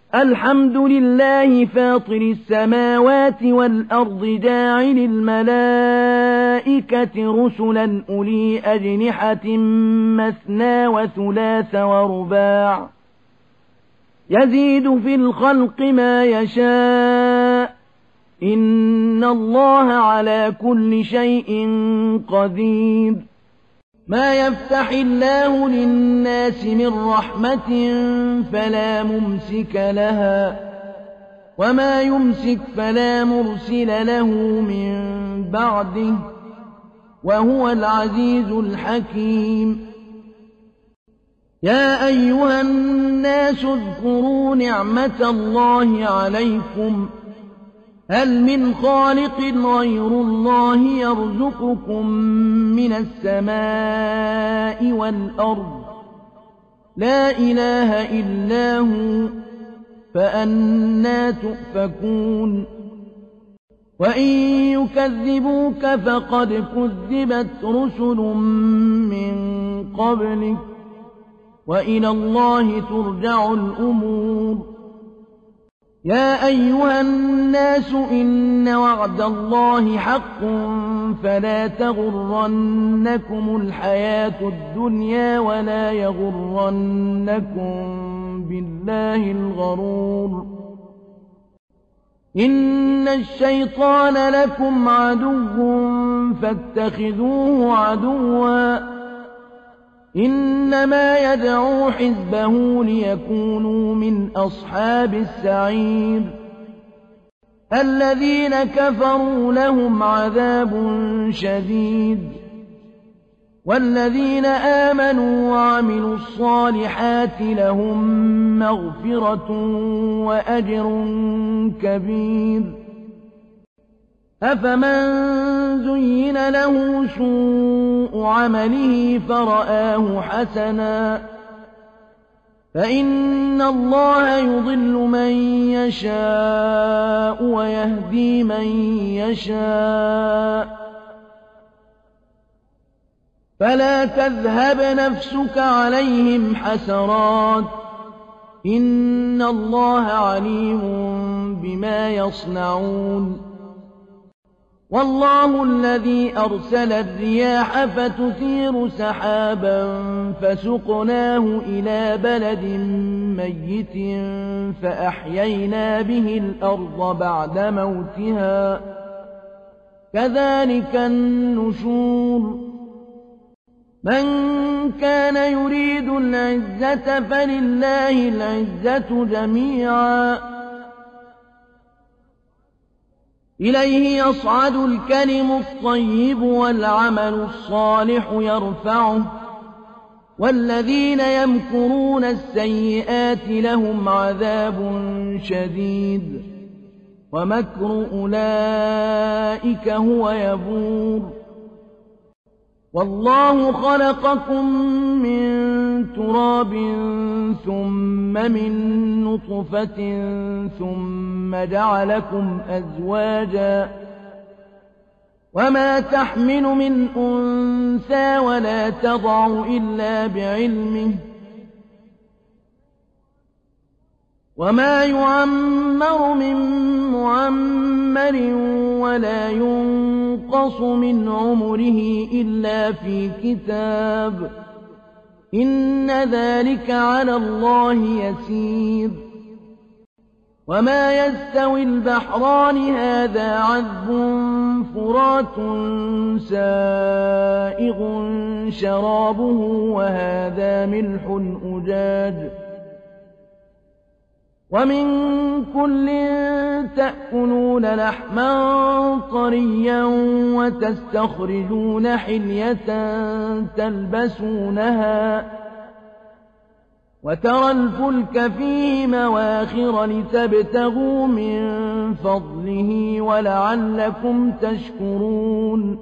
الحمد لله فاطر السماوات والأرض جاعل الملائكة رسلا أولي أجنحة مثنى وثلاث ورباع يزيد في الخلق ما يشاء إن الله على كل شيء قدير. ما يفتح الله للناس من رحمة فلا ممسك لها وما يمسك فلا مرسل له من بعده وهو العزيز الحكيم. يا أيها الناس اذكروا نعمة الله عليكم هل من خالق غير الله يرزقكم من السماء والأرض لا إله إلا هو فأنى تؤفكون. وإن يكذبوك فقد كذبت رسل من قبلك وإلى الله ترجع الأمور. يا أيها الناس إن وعد الله حق فلا تغرنكم الحياة الدنيا ولا يغرنكم بالله الغرور. إن الشيطان لكم عدو فاتخذوه عدوا إنما يدعو حزبه ليكونوا من أصحاب السعير. الذين كفروا لهم عذاب شديد والذين آمنوا وعملوا الصالحات لهم مغفرة وأجر كبير. أفمن زين له سوء عمله فرآه حسنا فإن الله يضل من يشاء ويهدي من يشاء فلا تذهب نفسك عليهم حسرات إن الله عليم بما يصنعون. والله الذي أرسل الرياح فتثير سحابا فسقناه إلى بلد ميت فأحيينا به الأرض بعد موتها كذلك النشور. من كان يريد العزة فلله العزة جميعا إليه يصعد الكلم الطيب والعمل الصالح يرفعه والذين يمكرون السيئات لهم عذاب شديد ومكر أولئك هو يبور. والله خلقكم من تراب ثم من نطفة ثم جعلكم أزواجا وما تحمل من أنثى ولا تضع إلا بعلمه وما يعمر من معمر ولا ينقص من عمره إلا في كتاب إن ذلك على الله يسير. وما يستوي البحران هذا عذب فرات سائغ شرابه وهذا ملح أجاج ومن كل تأكلون لحما طريا وتستخرجون حلية تلبسونها وترى الفلك فيه مواخر لتبتغوا من فضله ولعلكم تشكرون.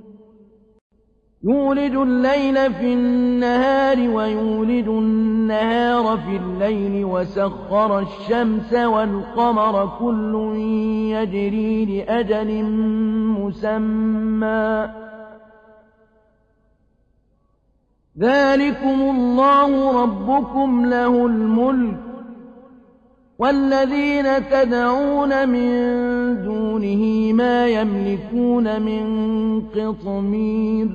يولج الليل في النهار ويولج النهار في الليل وسخر الشمس والقمر كل يجري لأجل مسمى ذلكم الله ربكم له الملك والذين تدعون من دونه ما يملكون من قطمير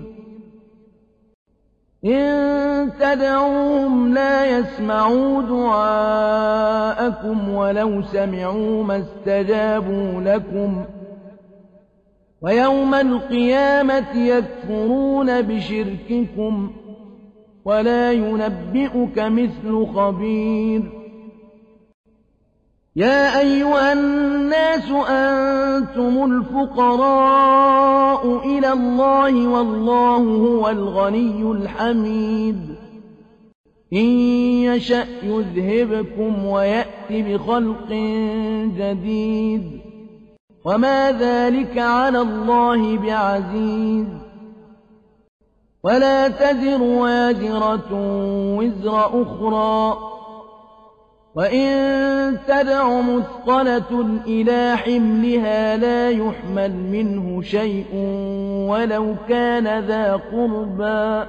إن تدعوهم لا يسمعوا دعاءكم ولو سمعوا ما استجابوا لكم ويوم القيامة يكفرون بشرككم ولا ينبئك مثل خبير يا أيها الناس أنتم الفقراء إلى الله والله هو الغني الحميد إن يشأ يذهبكم ويأت بخلق جديد وما ذلك على الله بعزيز ولا تزر وازرة وزر أخرى وإن تدع مثقلة إلى حملها لا يحمل منه شيء ولو كان ذا قربى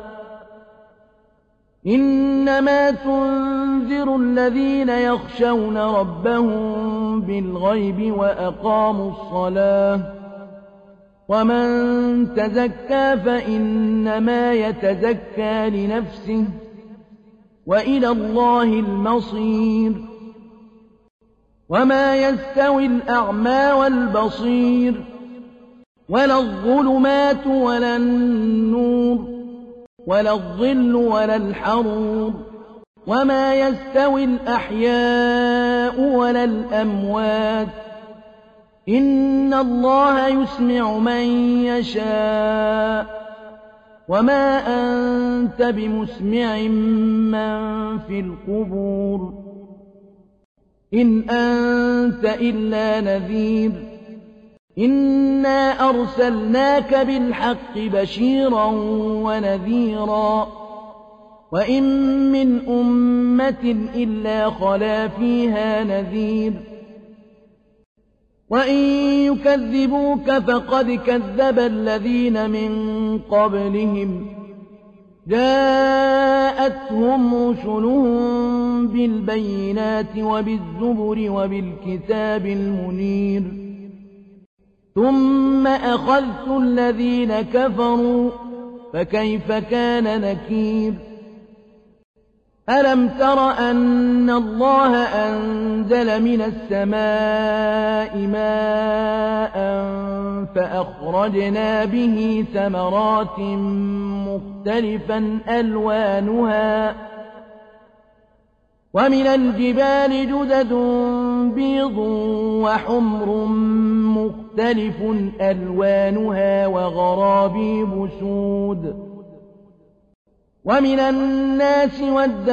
إنما تنذر الذين يخشون ربهم بالغيب وأقاموا الصلاة ومن تزكى فإنما يتزكى لنفسه وإلى الله المصير وما يستوي الأعمى والبصير ولا الظلمات ولا النور ولا الظل ولا الحرور وما يستوي الأحياء ولا الأموات إن الله يسمع من يشاء وما أنت بمسمع من في القبور إن أنت إلا نذير إنا أرسلناك بالحق بشيرا ونذيرا وإن من أمة إلا خلا فيها نذير وإن يكذبوك فقد كذب الذين من قبلهم جاءتهم رسلهم بالبينات وبالزبر وبالكتاب المنير ثم أخذت الذين كفروا فكيف كان نكير ألم تر أن الله أنزل من السماء ماء فأخرجنا به ثمرات مختلفا ألوانها ومن الجبال جدد بيض وحمر مختلف ألوانها وغرابيب سود ومن الناس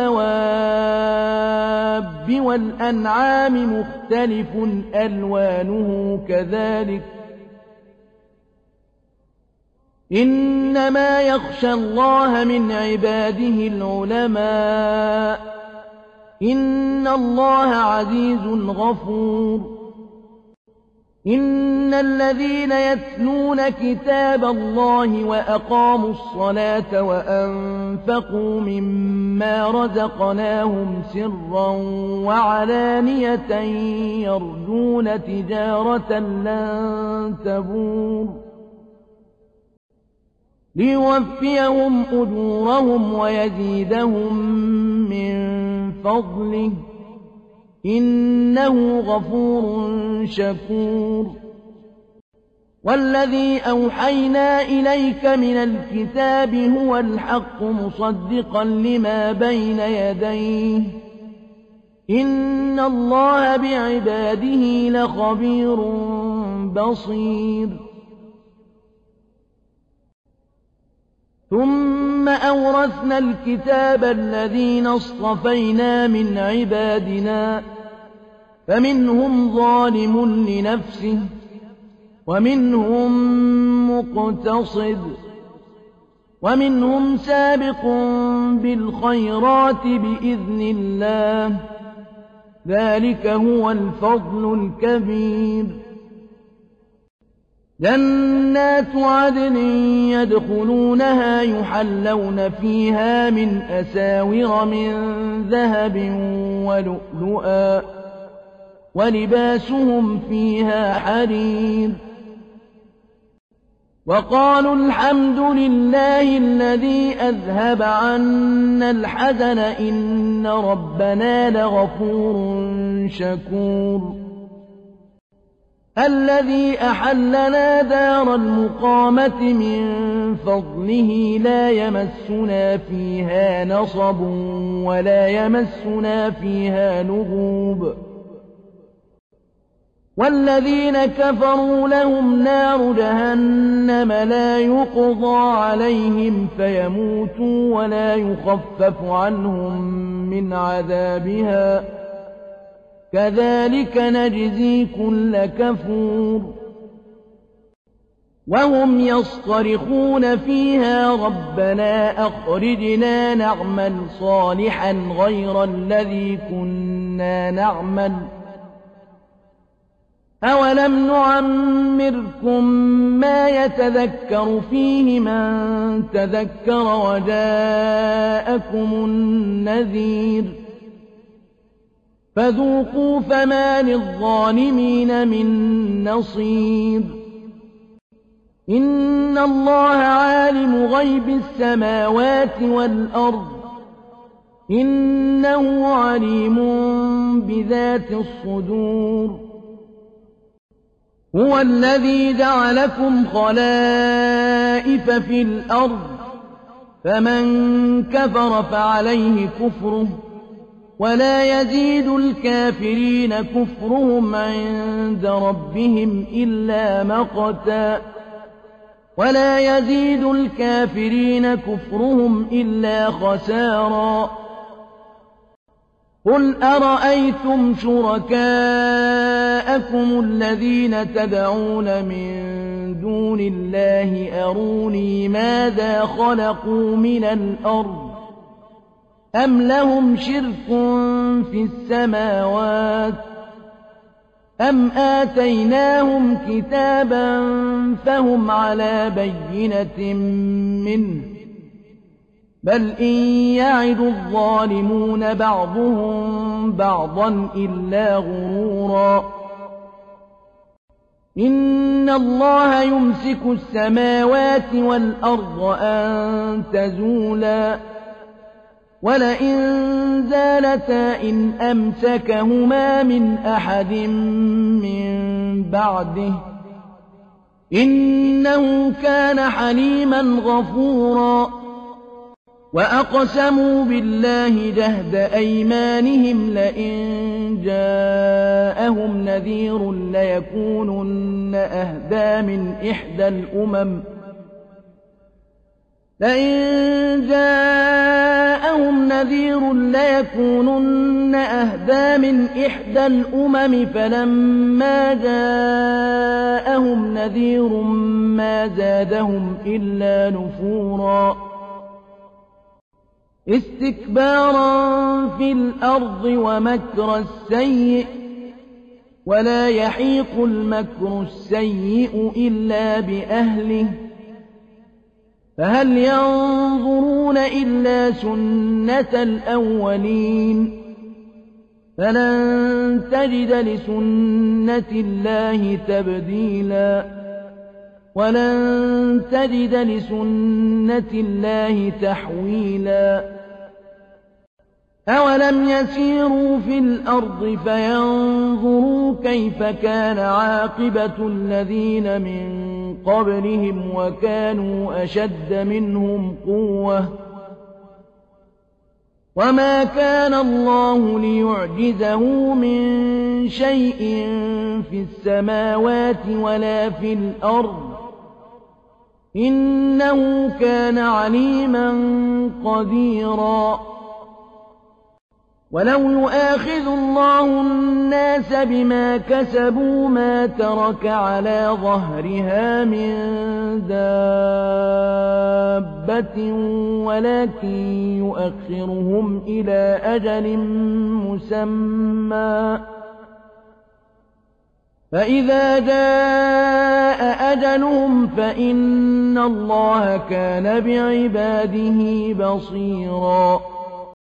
والدواب والأنعام مختلف ألوانه كذلك إنما يخشى الله من عباده العلماء إن الله عزيز غفور إن الذين يتلون كتاب الله وأقاموا الصلاة وأنفقوا مما رزقناهم سرا وعلانية يرجون تجارة لن تبور ليوفيهم أجورهم ويزيدهم من فضله إنه غفور شكور والذي أوحينا إليك من الكتاب هو الحق مصدقا لما بين يديه إن الله بعباده لخبير بصير ثم أورثنا الكتاب الذين اصطفينا من عبادنا فمنهم ظالم لنفسه ومنهم مقتصد ومنهم سابق بالخيرات بإذن الله ذلك هو الفضل الكبير جنات عدن يدخلونها يحلون فيها من أساور من ذهب ولؤلؤا ولباسهم فيها حرير وقالوا الحمد لله الذي أذهب عنا الحزن إن ربنا لغفور شكور الذي أحلنا دار المقامة من فضله لا يمسنا فيها نصب ولا يمسنا فيها لغوب والذين كفروا لهم نار جهنم لا يقضى عليهم فيموتوا ولا يخفف عنهم من عذابها كذلك نجزي كل كفور وهم يصطرخون فيها ربنا أخرجنا نعمل صالحا غير الذي كنا نعمل أولم نعمركم ما يتذكر فيه من تذكر وجاءكم النذير فذوقوا فما للظالمين من نصير إن الله عالم غيب السماوات والأرض إنه عليم بذات الصدور هو الذي جعلكم خلائف في الأرض فمن كفر فعليه كفره ولا يزيد الكافرين كفرهم عند ربهم إلا مقتا ولا يزيد الكافرين كفرهم إلا خسارا قل أرأيتم شركاءكم الذين تدعون من دون الله أروني ماذا خلقوا من الأرض أم لهم شرك في السماوات أم آتيناهم كتابا فهم على بينة منه بل إن يعد الظالمون بعضهم بعضا إلا غرورا إن الله يمسك السماوات والأرض أن تزولا ولئن زالتا إن أمسكهما من أحد من بعده إنه كان حليما غفورا وأقسموا بالله جهد أيمانهم لئن جاءهم نذير ليكونن أهدى من إحدى الأمم لئن جاءهم نذير ليكونن أهدى من إحدى الأمم فلما جاءهم نذير ما زادهم إلا نفورا استكبارا في الأرض ومكر السيء ولا يحيق المكر السيء إلا بأهله فهل ينظرون إلا سنة الأولين فلن تجد لسنة الله تبديلا ولن تجد لسنة الله تحويلا أولم يسيروا في الأرض فينظروا كيف كان عاقبة الذين من قبلهم وكانوا أشد منهم قوة وما كان الله ليعجزه من شيء في السماوات ولا في الأرض إنه كان عليما قديرا ولو يؤاخذ الله الناس بما كسبوا ما ترك على ظهرها من دابة ولكن يؤخرهم إلى أجل مسمى فإذا جاء أجلهم فإن الله كان بعباده بصيرا